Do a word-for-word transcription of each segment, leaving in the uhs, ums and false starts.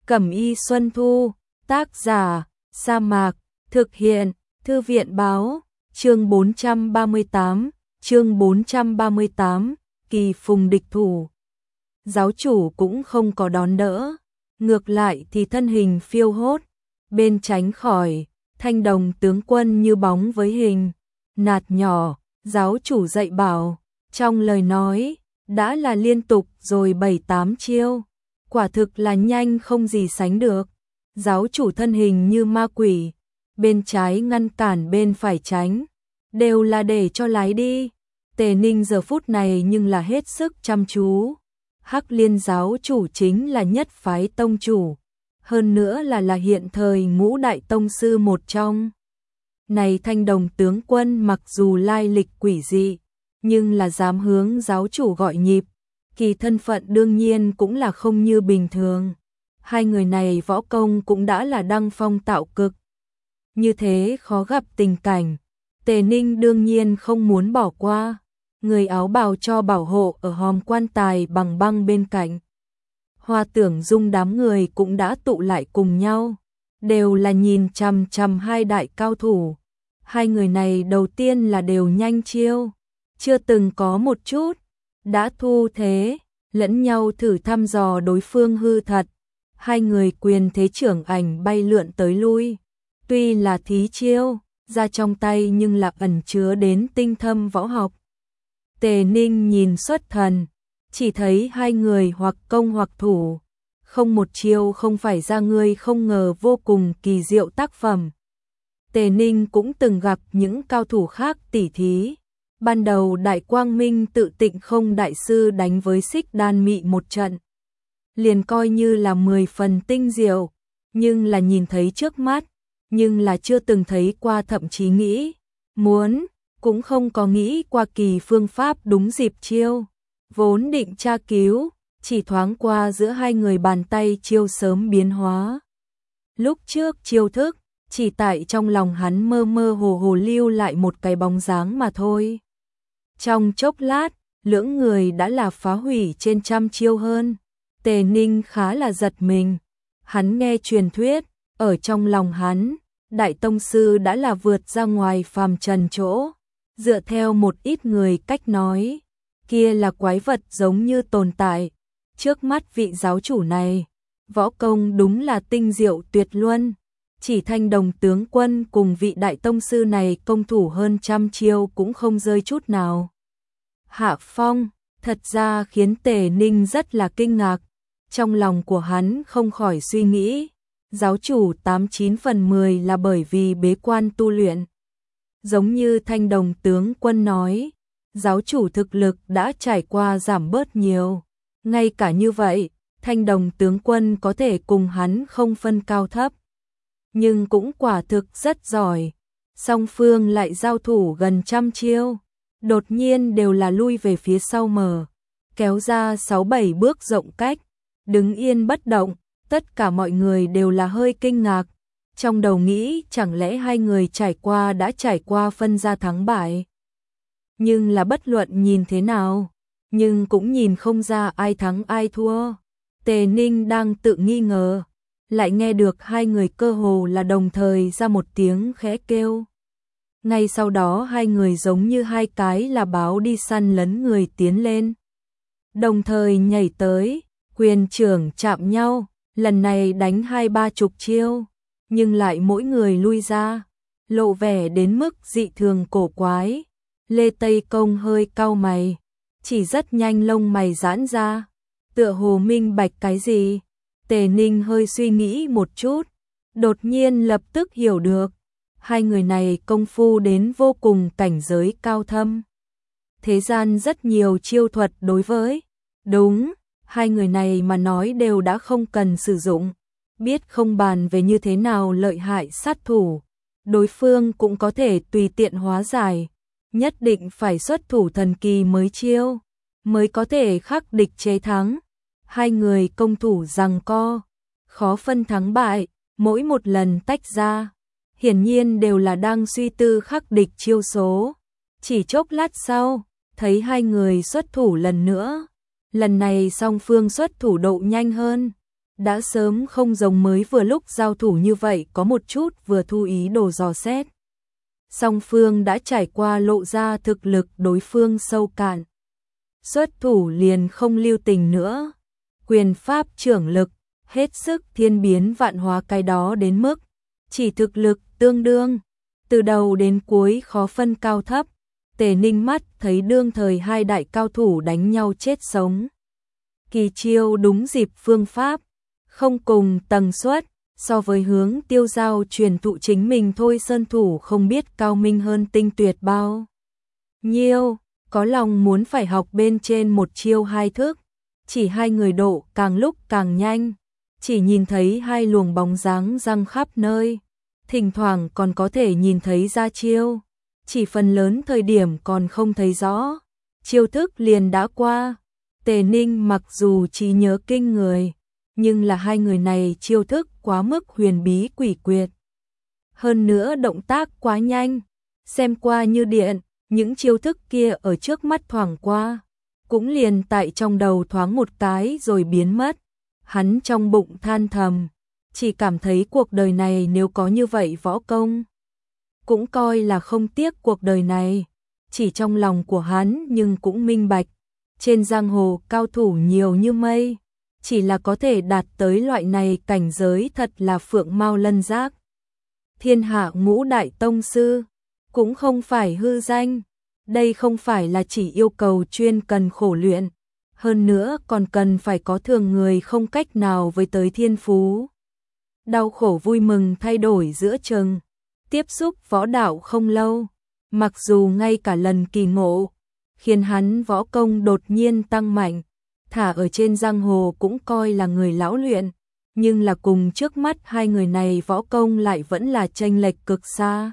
Cẩm y Xuân Thu, tác giả, Sa Mạc, thực hiện, Thư viện báo, chương bốn trăm ba mươi tám, chương bốn trăm ba mươi tám, kỳ phùng địch thủ. Giáo chủ cũng không có đón đỡ, ngược lại thì thân hình phiêu hốt, bên tránh khỏi, Thanh Đồng tướng quân như bóng với hình, nạt nhỏ, giáo chủ dạy bảo, trong lời nói, đã là liên tục rồi bảy tám chiêu, quả thực là nhanh không gì sánh được. Giáo chủ thân hình như ma quỷ, bên trái ngăn cản bên phải tránh, đều là để cho lái đi. Tề Ninh giờ phút này nhưng là hết sức chăm chú. Hắc Liên giáo chủ chính là nhất phái tông chủ, hơn nữa là là hiện thời ngũ đại tông sư một trong. Này Thanh Đồng tướng quân mặc dù lai lịch quỷ dị, nhưng là dám hướng giáo chủ gọi nhịp, kỳ thân phận đương nhiên cũng là không như bình thường. Hai người này võ công cũng đã là đăng phong tạo cực. Như thế khó gặp tình cảnh, Tề Ninh đương nhiên không muốn bỏ qua. Người áo bào cho bảo hộ ở hòm quan tài bằng băng bên cạnh. Hoa Tưởng Dung đám người cũng đã tụ lại cùng nhau, đều là nhìn chằm chằm hai đại cao thủ. Hai người này đầu tiên là đều nhanh chiêu, chưa từng có một chút đã thu thế, lẫn nhau thử thăm dò đối phương hư thật. Hai người quyền thế trưởng ảnh bay lượn tới lui, tuy là thí chiêu ra trong tay nhưng là ẩn chứa đến tinh thâm võ học. Tề Ninh nhìn xuất thần, chỉ thấy hai người hoặc công hoặc thủ, không một chiêu không phải ra người không ngờ vô cùng kỳ diệu tác phẩm. Tề Ninh cũng từng gặp những cao thủ khác tỉ thí. Ban đầu Đại Quang Minh tự Tịnh Không đại sư đánh với Xích Đan Mị một trận, liền coi như là mười phần tinh diệu, nhưng là nhìn thấy trước mắt, nhưng là chưa từng thấy qua, thậm chí nghĩ muốn cũng không có nghĩ qua kỳ phương pháp đúng dịp chiêu. Vốn định tra cứu, chỉ thoáng qua giữa hai người bàn tay chiêu sớm biến hóa. Lúc trước chiêu thức, chỉ tại trong lòng hắn mơ mơ hồ hồ lưu lại một cái bóng dáng mà thôi. Trong chốc lát, lưỡng người đã là phá hủy trên trăm chiêu hơn. Tề Ninh khá là giật mình. Hắn nghe truyền thuyết, ở trong lòng hắn, Đại Tông Sư đã là vượt ra ngoài phàm trần chỗ. Dựa theo một ít người cách nói, kia là quái vật giống như tồn tại. Trước mắt vị giáo chủ này, võ công đúng là tinh diệu tuyệt luân. Chỉ Thanh Đồng tướng quân cùng vị Đại Tông Sư này công thủ hơn trăm chiêu cũng không rơi chút nào hạ phong, thật ra khiến Tề Ninh rất là kinh ngạc. Trong lòng của hắn không khỏi suy nghĩ, giáo chủ tám chín phần mười là bởi vì bế quan tu luyện. Giống như Thanh Đồng tướng quân nói, giáo chủ thực lực đã trải qua giảm bớt nhiều. Ngay cả như vậy, Thanh Đồng tướng quân có thể cùng hắn không phân cao thấp. Nhưng cũng quả thực rất giỏi. Song phương lại giao thủ gần trăm chiêu, đột nhiên đều là lui về phía sau mở, kéo ra sáu bảy bước rộng cách, đứng yên bất động. Tất cả mọi người đều là hơi kinh ngạc, trong đầu nghĩ chẳng lẽ hai người trải qua đã trải qua phân ra thắng bại. Nhưng là bất luận nhìn thế nào, nhưng cũng nhìn không ra ai thắng ai thua. Tề Ninh đang tự nghi ngờ, lại nghe được hai người cơ hồ là đồng thời ra một tiếng khẽ kêu. Ngay sau đó hai người giống như hai cái là báo đi săn lấn người tiến lên, đồng thời nhảy tới, quyền trưởng chạm nhau, lần này đánh hai ba chục chiêu, nhưng lại mỗi người lui ra, lộ vẻ đến mức dị thường cổ quái. Lê Tây Công hơi cau mày, chỉ rất nhanh lông mày giãn ra, tựa hồ minh bạch cái gì. Tề Ninh hơi suy nghĩ một chút, đột nhiên lập tức hiểu được, hai người này công phu đến vô cùng cảnh giới cao thâm. Thế gian rất nhiều chiêu thuật đối với, đúng, hai người này mà nói đều đã không cần sử dụng, biết không bàn về như thế nào lợi hại sát thủ, đối phương cũng có thể tùy tiện hóa giải, nhất định phải xuất thủ thần kỳ mới chiêu, mới có thể khắc địch chế thắng. Hai người công thủ giằng co, khó phân thắng bại, mỗi một lần tách ra, hiển nhiên đều là đang suy tư khắc địch chiêu số. Chỉ chốc lát sau, thấy hai người xuất thủ lần nữa. Lần này song phương xuất thủ độ nhanh hơn, đã sớm không giống mới vừa lúc giao thủ như vậy có một chút vừa thu ý đồ dò xét. Song phương đã trải qua lộ ra thực lực đối phương sâu cạn. Xuất thủ liền không lưu tình nữa. Quyền pháp trưởng lực, hết sức thiên biến vạn hóa cái đó đến mức chỉ thực lực tương đương, từ đầu đến cuối khó phân cao thấp. Tề Ninh mắt thấy đương thời hai đại cao thủ đánh nhau chết sống. Kỳ chiêu đúng dịp phương pháp, không cùng tầng suất, so với hướng Tiêu Giao truyền thụ chính mình thôi sơn thủ không biết cao minh hơn tinh tuyệt bao nhiêu, có lòng muốn phải học bên trên một chiêu hai thức, chỉ hai người độ càng lúc càng nhanh, chỉ nhìn thấy hai luồng bóng dáng răng khắp nơi, thỉnh thoảng còn có thể nhìn thấy ra chiêu, chỉ phần lớn thời điểm còn không thấy rõ, chiêu thức liền đã qua. Tề Ninh mặc dù trí nhớ kinh người, nhưng là hai người này chiêu thức quá mức huyền bí quỷ quyệt. Hơn nữa động tác quá nhanh, xem qua như điện, những chiêu thức kia ở trước mắt thoảng qua, cũng liền tại trong đầu thoáng một cái rồi biến mất. Hắn trong bụng than thầm, chỉ cảm thấy cuộc đời này nếu có như vậy võ công, cũng coi là không tiếc cuộc đời này. Chỉ trong lòng của hắn nhưng cũng minh bạch, trên giang hồ cao thủ nhiều như mây, chỉ là có thể đạt tới loại này cảnh giới thật là phượng mao lân giác. Thiên hạ ngũ đại tông sư, cũng không phải hư danh, đây không phải là chỉ yêu cầu chuyên cần khổ luyện, hơn nữa còn cần phải có thường người không cách nào với tới thiên phú. Đau khổ vui mừng thay đổi giữa chừng, tiếp xúc võ đạo không lâu, mặc dù ngay cả lần kỳ ngộ, khiến hắn võ công đột nhiên tăng mạnh, thả ở trên giang hồ cũng coi là người lão luyện, nhưng là cùng trước mắt hai người này võ công lại vẫn là chênh lệch cực xa.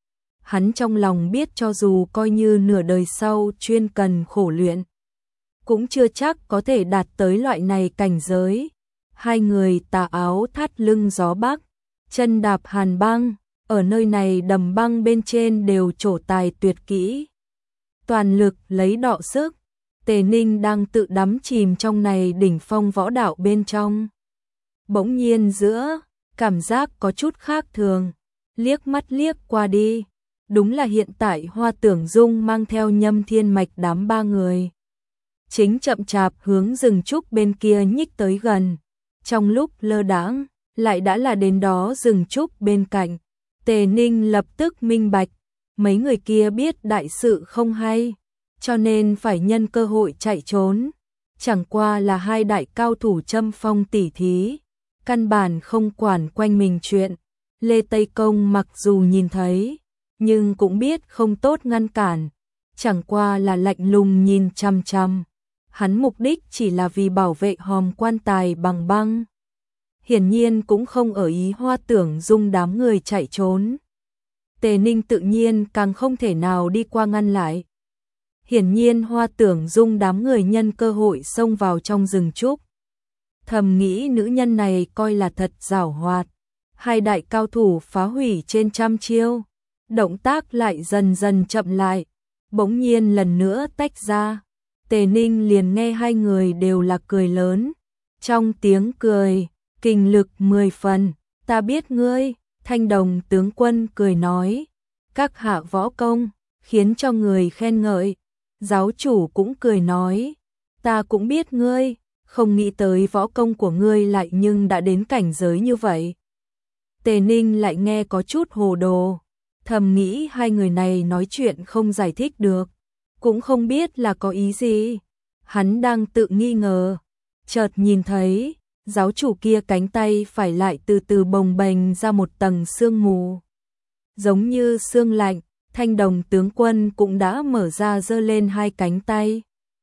Hắn trong lòng biết cho dù coi như nửa đời sau chuyên cần khổ luyện, cũng chưa chắc có thể đạt tới loại này cảnh giới. Hai người tà áo thắt lưng gió bắc, chân đạp hàn băng, ở nơi này đầm băng bên trên đều trổ tài tuyệt kỹ. Toàn lực lấy đọ sức, Tề Ninh đang tự đắm chìm trong này đỉnh phong võ đạo bên trong. Bỗng nhiên giữa, cảm giác có chút khác thường, liếc mắt liếc qua đi, đúng là hiện tại Hoa Tưởng Dung mang theo Nhâm Thiên Mạch đám ba người. Chính chậm chạp hướng rừng trúc bên kia nhích tới gần, trong lúc lơ đãng lại đã là đến đó rừng trúc bên cạnh. Tề Ninh lập tức minh bạch, mấy người kia biết đại sự không hay, cho nên phải nhân cơ hội chạy trốn. Chẳng qua là hai đại cao thủ châm phong tỉ thí, căn bản không quản quanh mình chuyện. Lê Tây Công mặc dù nhìn thấy, nhưng cũng biết không tốt ngăn cản, chẳng qua là lạnh lùng nhìn chăm chăm. Hắn mục đích chỉ là vì bảo vệ hòm quan tài bằng băng. Hiển nhiên cũng không ở ý Hoa Tưởng Dung đám người chạy trốn. Tề Ninh tự nhiên càng không thể nào đi qua ngăn lại. Hiển nhiên Hoa Tưởng Dung đám người nhân cơ hội xông vào trong rừng trúc. Thầm nghĩ nữ nhân này coi là thật giảo hoạt. Hai đại cao thủ phá hủy trên trăm chiêu, động tác lại dần dần chậm lại, bỗng nhiên lần nữa tách ra. Tề Ninh liền nghe hai người đều là cười lớn, trong tiếng cười, kinh lực mười phần. Ta biết ngươi, Thanh Đồng tướng quân cười nói, các hạ võ công, khiến cho người khen ngợi. Giáo chủ cũng cười nói, ta cũng biết ngươi, không nghĩ tới võ công của ngươi lại nhưng đã đến cảnh giới như vậy. Tề Ninh lại nghe có chút hồ đồ, thầm nghĩ hai người này nói chuyện không giải thích được, cũng không biết là có ý gì. Hắn đang tự nghi ngờ, chợt nhìn thấy giáo chủ kia cánh tay phải lại từ từ bồng bềnh ra một tầng sương mù, giống như sương lạnh. Thanh Đồng tướng quân cũng đã mở ra giơ lên hai cánh tay,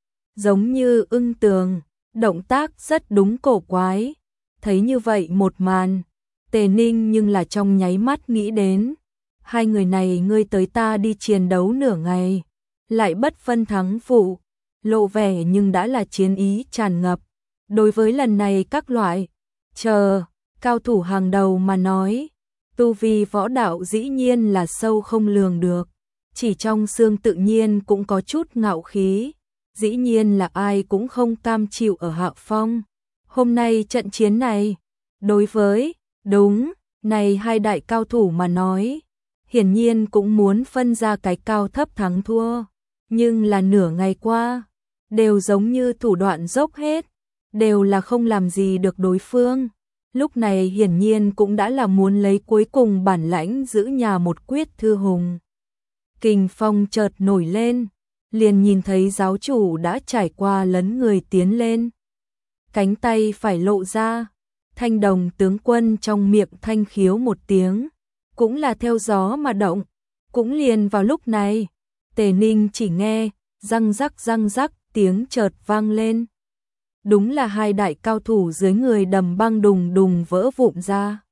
giống như ưng tường, động tác rất đúng cổ quái. Thấy như vậy một màn, Tề Ninh nhưng là trong nháy mắt nghĩ đến, hai người này ngươi tới ta đi chiến đấu nửa ngày, lại bất phân thắng phụ, lộ vẻ nhưng đã là chiến ý tràn ngập. Đối với lần này các loại chờ cao thủ hàng đầu mà nói, tu vi võ đạo dĩ nhiên là sâu không lường được, chỉ trong xương tự nhiên cũng có chút ngạo khí, dĩ nhiên là ai cũng không cam chịu ở hạ phong. Hôm nay trận chiến này, đối với, đúng, này hai đại cao thủ mà nói, hiển nhiên cũng muốn phân ra cái cao thấp thắng thua, nhưng là nửa ngày qua, đều giống như thủ đoạn dốc hết, đều là không làm gì được đối phương. Lúc này hiển nhiên cũng đã là muốn lấy cuối cùng bản lãnh giữ nhà một quyết thư hùng. Kình phong chợt nổi lên, liền nhìn thấy giáo chủ đã trải qua lấn người tiến lên. Cánh tay phải lộ ra, Thanh Đồng tướng quân trong miệng thanh khiếu một tiếng, cũng là theo gió mà động. Cũng liền vào lúc này, Tề Ninh chỉ nghe răng rắc răng rắc tiếng chợt vang lên. Đúng là hai đại cao thủ dưới người đầm băng đùng đùng vỡ vụn ra.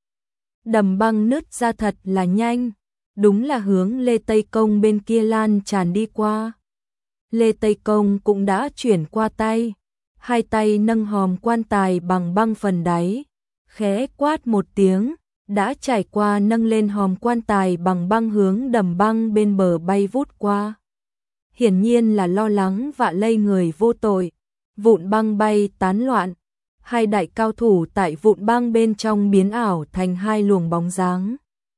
Đầm băng nứt ra thật là nhanh, đúng là hướng Lê Tây Công bên kia lan tràn đi qua. Lê Tây Công cũng đã chuyển qua tay, hai tay nâng hòm quan tài bằng băng phần đáy, khẽ quát một tiếng, đã trải qua nâng lên hòm quan tài bằng băng hướng đầm băng bên bờ bay vút qua. Hiển nhiên là lo lắng vạ lây người vô tội, vụn băng bay tán loạn, hai đại cao thủ tại vụn băng bên trong biến ảo thành hai luồng bóng dáng.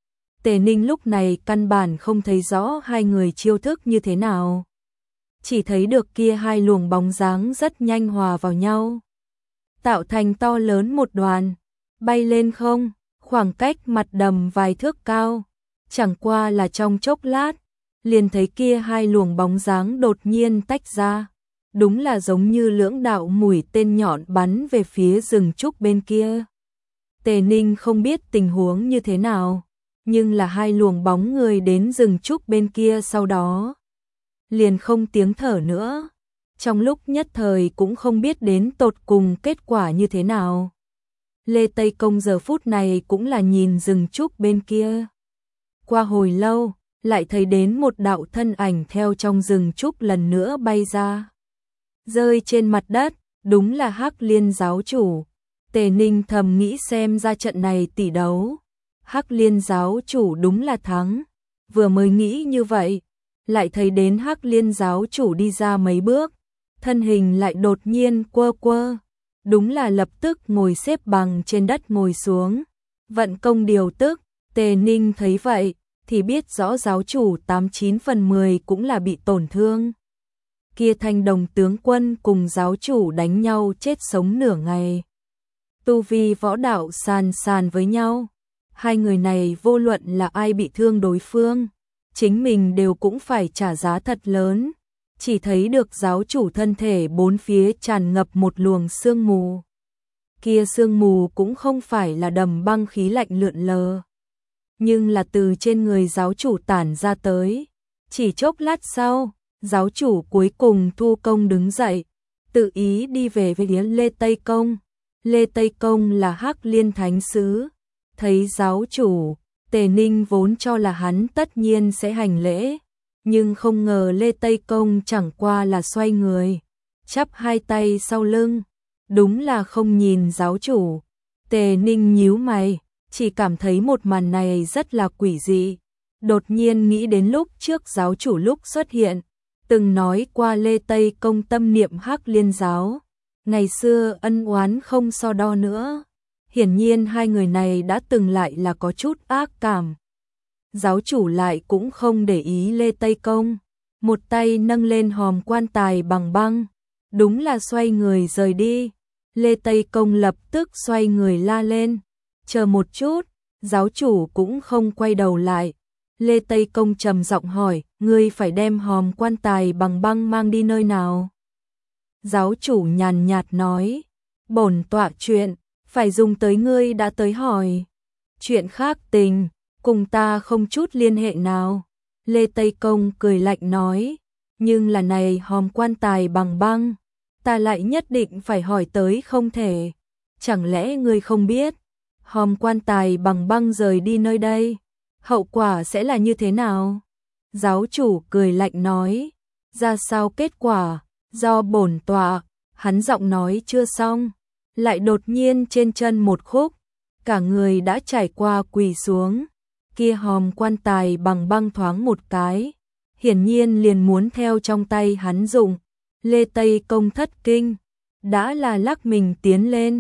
Tề Ninh lúc này căn bản không thấy rõ hai người chiêu thức như thế nào, chỉ thấy được kia hai luồng bóng dáng rất nhanh hòa vào nhau, tạo thành to lớn một đoàn, bay lên không, khoảng cách mặt đầm vài thước cao, chẳng qua là trong chốc lát, liền thấy kia hai luồng bóng dáng đột nhiên tách ra, đúng là giống như lưỡng đạo mũi tên nhọn bắn về phía rừng trúc bên kia. Tề Ninh không biết tình huống như thế nào, nhưng là hai luồng bóng người đến rừng trúc bên kia sau đó, liền không tiếng thở nữa, trong lúc nhất thời cũng không biết đến tột cùng kết quả như thế nào. Lê Tây Công giờ phút này cũng là nhìn rừng trúc bên kia. Qua hồi lâu, lại thấy đến một đạo thân ảnh theo trong rừng trúc lần nữa bay ra. Rơi trên mặt đất, đúng là Hắc Liên giáo chủ. Tề Ninh thầm nghĩ xem ra trận này tỷ đấu, Hắc Liên giáo chủ đúng là thắng. Vừa mới nghĩ như vậy, lại thấy đến Hắc Liên giáo chủ đi ra mấy bước, thân hình lại đột nhiên quơ quơ, đúng là lập tức ngồi xếp bằng trên đất ngồi xuống, vận công điều tức. Tề Ninh thấy vậy, thì biết rõ giáo chủ tám chín phần mười cũng là bị tổn thương. Kia Thanh Đồng tướng quân cùng giáo chủ đánh nhau chết sống nửa ngày. Tu vi võ đạo sàn sàn với nhau. Hai người này vô luận là ai bị thương đối phương, chính mình đều cũng phải trả giá thật lớn. Chỉ thấy được giáo chủ thân thể bốn phía tràn ngập một luồng sương mù. Kia sương mù cũng không phải là đầm băng khí lạnh lượn lờ, nhưng là từ trên người giáo chủ tản ra tới. Chỉ chốc lát sau, giáo chủ cuối cùng thu công đứng dậy, tự ý đi về phía Lê Tây Công. Lê Tây Công là Hắc Liên thánh sứ, thấy giáo chủ, Tề Ninh vốn cho là hắn tất nhiên sẽ hành lễ, nhưng không ngờ Lê Tây Công chẳng qua là xoay người, chắp hai tay sau lưng, đúng là không nhìn giáo chủ. Tề Ninh nhíu mày, chỉ cảm thấy một màn này rất là quỷ dị. Đột nhiên nghĩ đến lúc trước giáo chủ lúc xuất hiện, từng nói qua Lê Tây Công tâm niệm Hắc Liên giáo, ngày xưa ân oán không so đo nữa. Hiển nhiên hai người này đã từng lại là có chút ác cảm. Giáo chủ lại cũng không để ý Lê Tây Công, một tay nâng lên hòm quan tài bằng băng, đúng là xoay người rời đi. Lê Tây Công lập tức xoay người la lên, chờ một chút. Giáo chủ cũng không quay đầu lại. Lê Tây Công trầm giọng hỏi, ngươi phải đem hòm quan tài bằng băng mang đi nơi nào? Giáo chủ nhàn nhạt nói, bổn tọa chuyện, phải dùng tới ngươi đã tới hỏi. Chuyện khác tình, cùng ta không chút liên hệ nào. Lê Tây Công cười lạnh nói, nhưng là này hòm quan tài bằng băng, ta lại nhất định phải hỏi tới không thể. Chẳng lẽ ngươi không biết, hòm quan tài bằng băng rời đi nơi đây, hậu quả sẽ là như thế nào? Giáo chủ cười lạnh nói, ra sao kết quả, do bổn tọa. Hắn giọng nói chưa xong, lại đột nhiên trên chân một khúc, cả người đã trải qua quỳ xuống. Kia hòm quan tài bằng băng thoáng một cái, hiển nhiên liền muốn theo trong tay hắn dụng. Lê Tây Công thất kinh, đã là lắc mình tiến lên,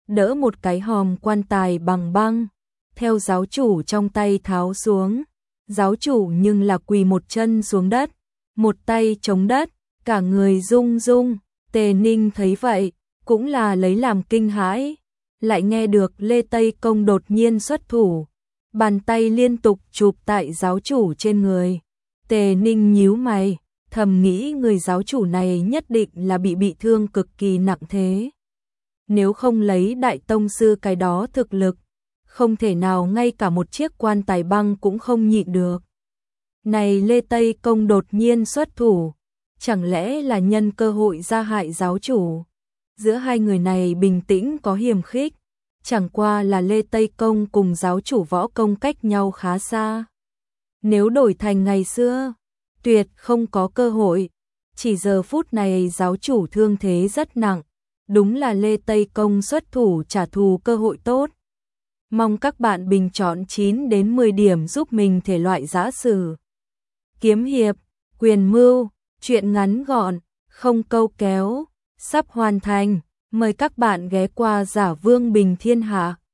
đỡ một cái hòm quan tài bằng băng, theo giáo chủ trong tay tháo xuống. Giáo chủ nhưng là quỳ một chân xuống đất, một tay chống đất, cả người rung rung. Tề Ninh thấy vậy, cũng là lấy làm kinh hãi, lại nghe được Lê Tây Công đột nhiên xuất thủ, bàn tay liên tục chụp tại giáo chủ trên người. Tề Ninh nhíu mày, thầm nghĩ người giáo chủ này nhất định là bị bị thương cực kỳ nặng thế. Nếu không lấy đại tông sư cái đó thực lực, không thể nào ngay cả một chiếc quan tài băng cũng không nhịn được. Này Lê Tây Công đột nhiên xuất thủ, chẳng lẽ là nhân cơ hội ra hại giáo chủ? Giữa hai người này bình tĩnh có hiềm khích, chẳng qua là Lê Tây Công cùng giáo chủ võ công cách nhau khá xa. Nếu đổi thành ngày xưa, tuyệt không có cơ hội. Chỉ giờ phút này giáo chủ thương thế rất nặng, đúng là Lê Tây Công xuất thủ trả thù cơ hội tốt. Mong các bạn bình chọn chín đến mười điểm giúp mình thể loại giã sử, kiếm hiệp, quyền mưu, truyện ngắn gọn, không câu kéo, sắp hoàn thành. Mời các bạn ghé qua Giả Vương Bình Thiên Hạ.